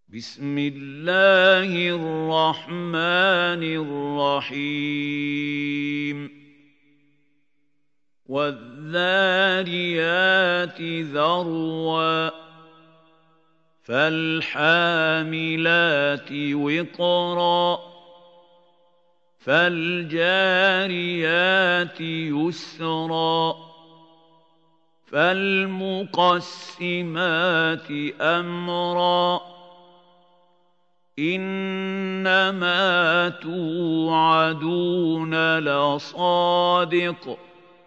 بسم الله الرحمن الرحيم والذاريات ذروا فالحاملات وقرا فالجاريات يسرا فالمقسمات أمرا إنما توعدون لصادق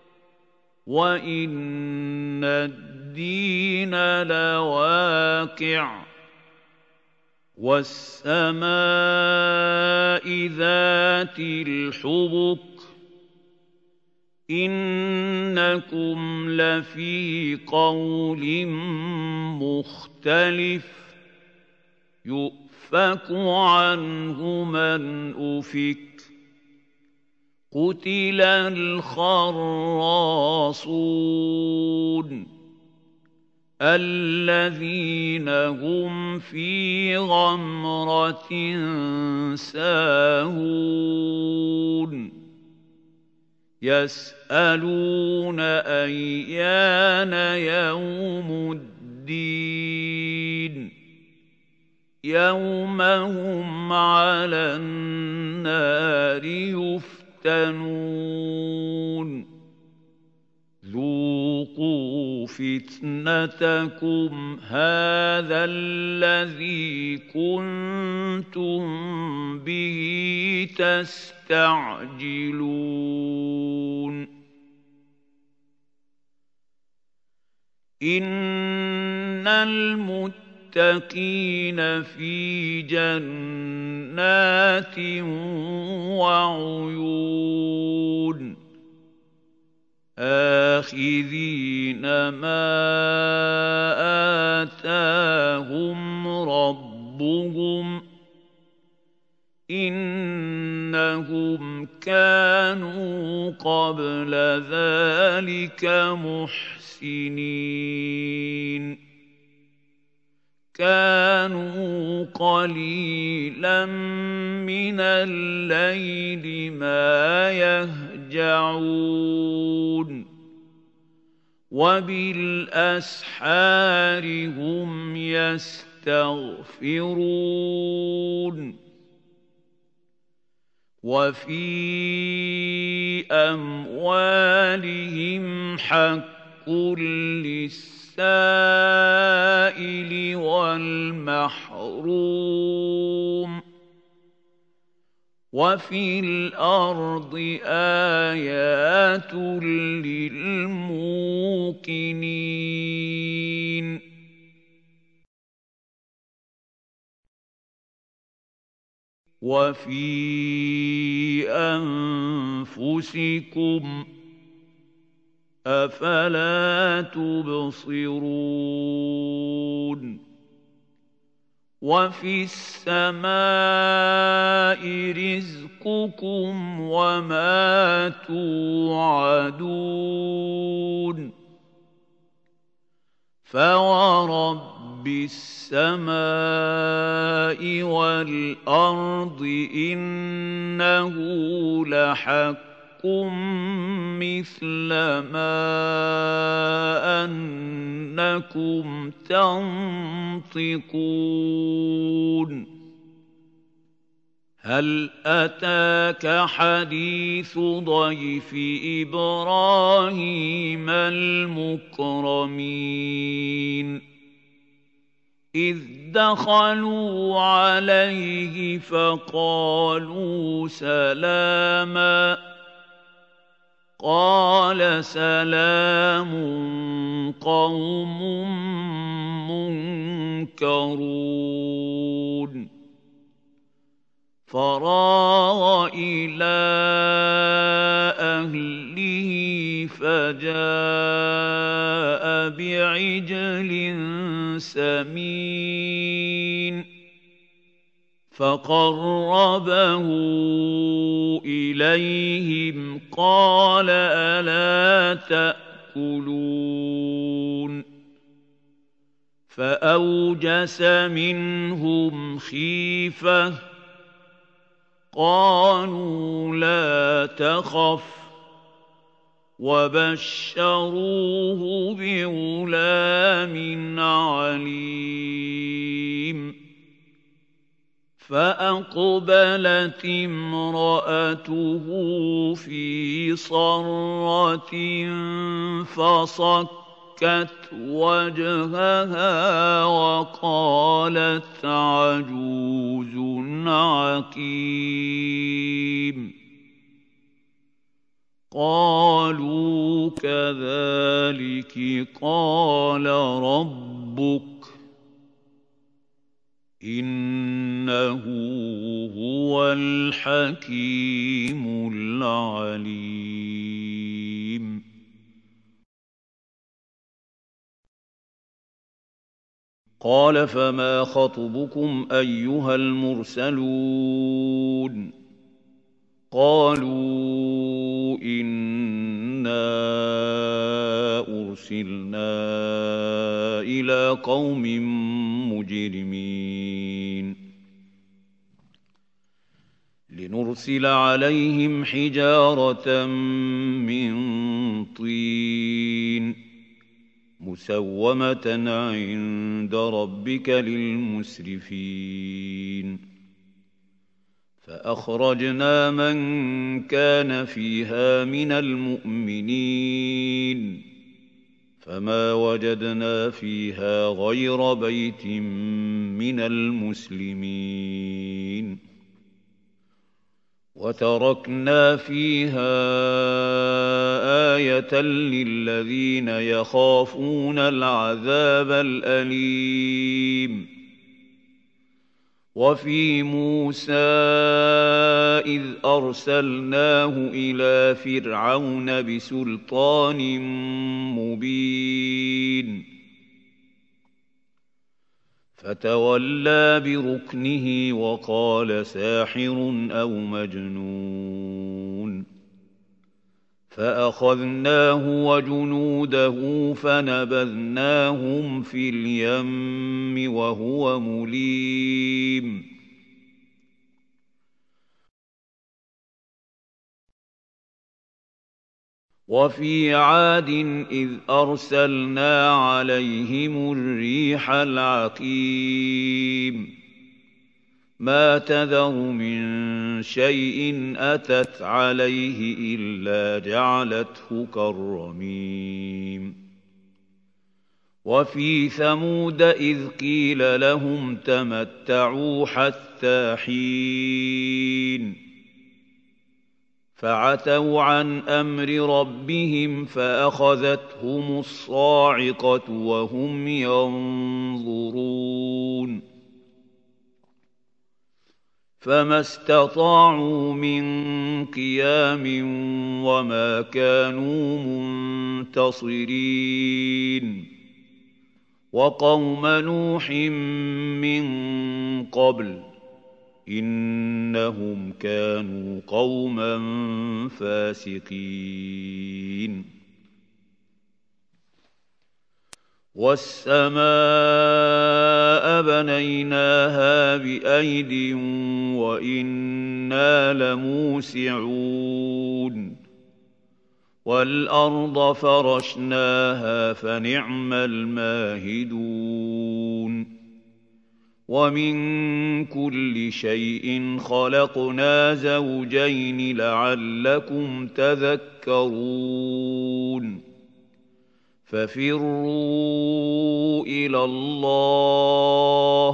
وإن الدين لواقع والسماء ذات الحبك إنكم لفي قول مختلف يؤفك عنه من أفك قتل الخراصون الذين هم في غمرة ساهون يسألون أيان يوم الدين يوم هم على النار يفتنون ذوقوا فتنتكم هذا الذي كنتم به تستعجلون إن المتقين في جنات وعيون آخذين ما آتاهم ربهم إنهم كانوا قبل ذلك محسنين كانوا قليلا من الليل ما يهجعون وبالأسحار هم يستغفرون وفي أموالهم حق للسائل والمحروم وفي الأرض آيات للموقنين وفي أنفسكم أفلا تبصرون وفي السماء رزقكم وما توعدون فورب السماء والأرض إنه لحق مثل ما أنكم تنطقون هل أتاك حديث ضيف إبراهيم المكرمين إذ دخلوا عليه فقالوا سلاما قال سلام قوم منكرون فراغ إلى أهله فجاء بعجل سمين فقربه إليهم قال ألا تأكلون فأوجس منهم خيفة قالوا لا تخف وبشروه بغلام عليم فأقبلت امرأته في صرة فصكت وجهها وقالت عجوز عقيم قالوا كذلك قال ربك إنه هو الحكيم العليم قال فما خطبكم أيها المرسلون قالوا إنا أرسلنا إلى قوم مجرمين لنرسل عليهم حجارة من طين مسومة عند ربك للمسرفين فأخرجنا من كان فيها من المؤمنين فما وجدنا فيها غير بيت من المسلمين وتركنا فيها آية للذين يخافون العذاب الأليم وفي موسى إذ أرسلناه إلى فرعون بسلطان مبين فتولى بركنه وقال ساحر أو مجنون فأخذناه وجنوده فنبذناهم في اليم وهو مليم وفي عاد إذ أرسلنا عليهم الريح العقيم ما تذر من شيء أتت عليه إلا جعلته كالرميم وفي ثمود إذ قيل لهم تمتعوا حتى حين فعتوا عن أمر ربهم فأخذتهم الصاعقة وهم ينظرون فما استطاعوا من قيام وما كانوا منتصرين وقوم نوح من قبل إنهم كانوا قوما فاسقين والسماء بنيناها بأيد وإنا لموسعون والأرض فرشناها فنعم الماهدون ومن كل شيء خلقنا زوجين لعلكم تذكرون ففروا إلى الله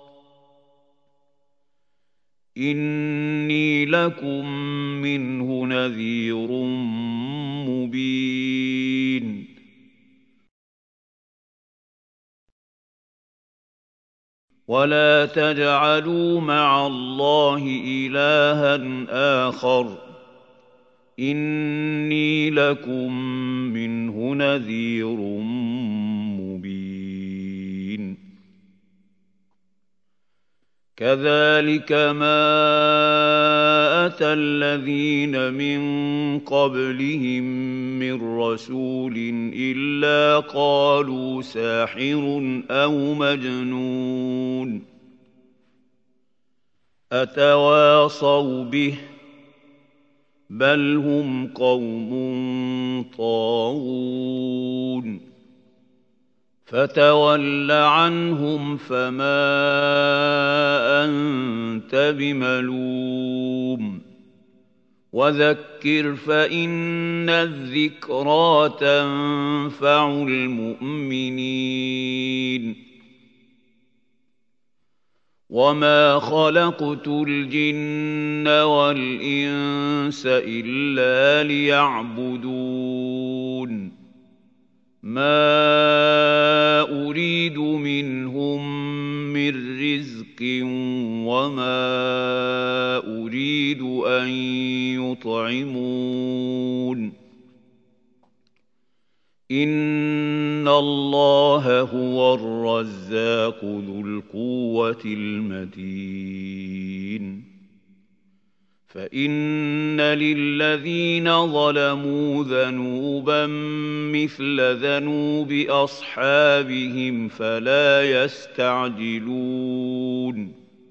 إني لكم منه نذير مبين ولا تجعلوا مع الله إلها آخر إني لكم منه نذير مبين كذلك ما أتى الذين من قبلهم من رسول إلا قالوا ساحر أو مجنون أتواصوا به بل هم قوم طاغون فتول عنهم فما أنت بملوم وذكر فإن الذكرى تنفع المؤمنين وما خلقت الجن والإنس إلا ليعبدون ما أريد منهم من رزق وما أريد أن يطعمون إن الله هو الرزاق ذو القوة المتين فإن للذين ظلموا ذنوبا مثل ذنوب أصحابهم فلا يستعجلون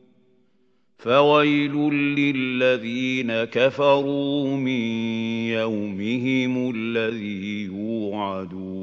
فويل للذين كفروا من يومهم الذي يوعدون